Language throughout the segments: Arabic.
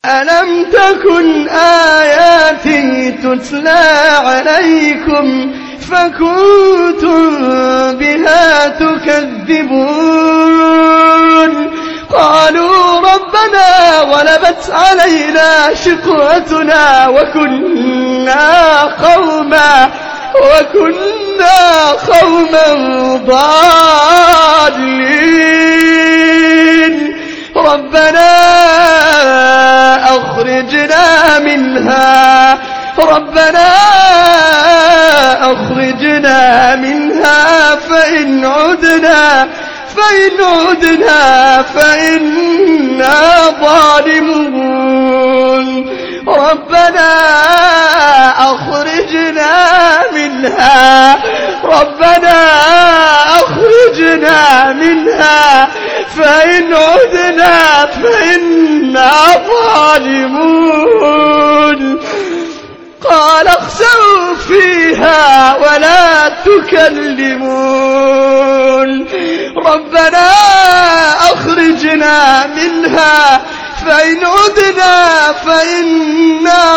ألم تكن آياتي تتلى عليكم فكنتم بها تكذبون قالوا ربنا غلبت علينا شقوتنا وكنا قوما ضالين ربنا أخرجنا منها فإن عدنا فإنا ظالمون ربنا أخرجنا منها فإن عدنا فإنا ظالمون قال اخسئوا فيها ولا تكلمون ربنا أخرجنا منها فإن عدنا فإنا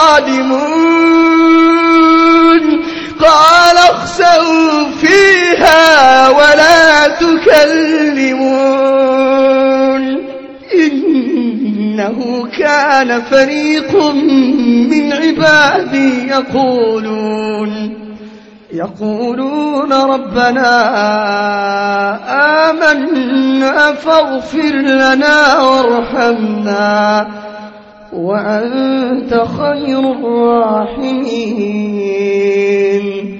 ظالمون قال اخسئوا فيها ولا تكلمون إنه كان فريق من عبادي يقولون ربنا آمنا فاغفر لنا وارحمنا وأنت خير الراحمين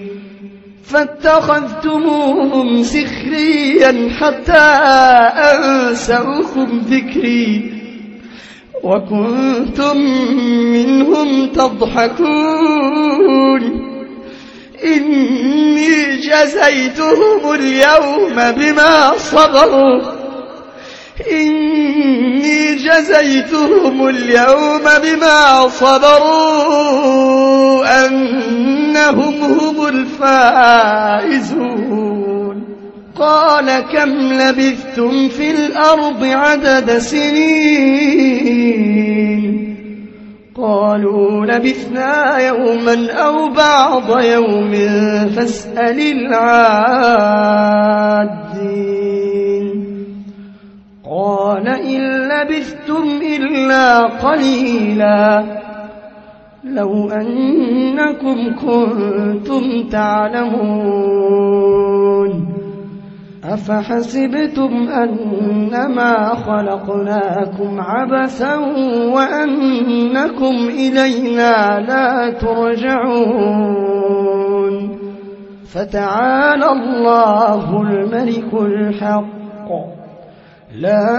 فاتخذتموهم سخريا حتى أنسوكم ذكري وكنتم منهم تضحكون إني جزيتهم اليوم بما صبروا أنهم هم الفائزون قال كم لبثتم في الأرض عدد سنين قالوا لبثنا يوما أو بعض يوم فاسأل العادين قال إن لبثتم إلا قليلا لو أنكم كنتم تعلمون أفحسبتم أنما خلقناكم عبثا وأنكم إلينا لا ترجعون فتعالى الله الملك الحق لا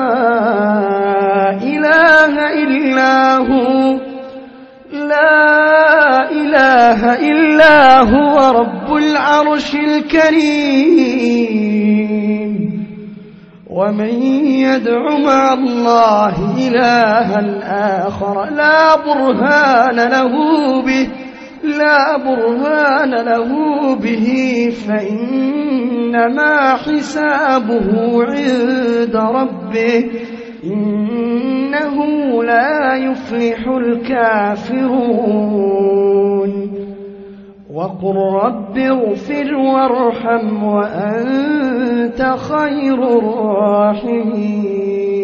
إله إلا هو رب العرش الكريم ومن يدع مع الله إلها آخر لا برهان له به فإنما حسابه عند ربه إنه لا يفلح الكافرون وقل رب اغفر وارحم وأنت خير الراحمين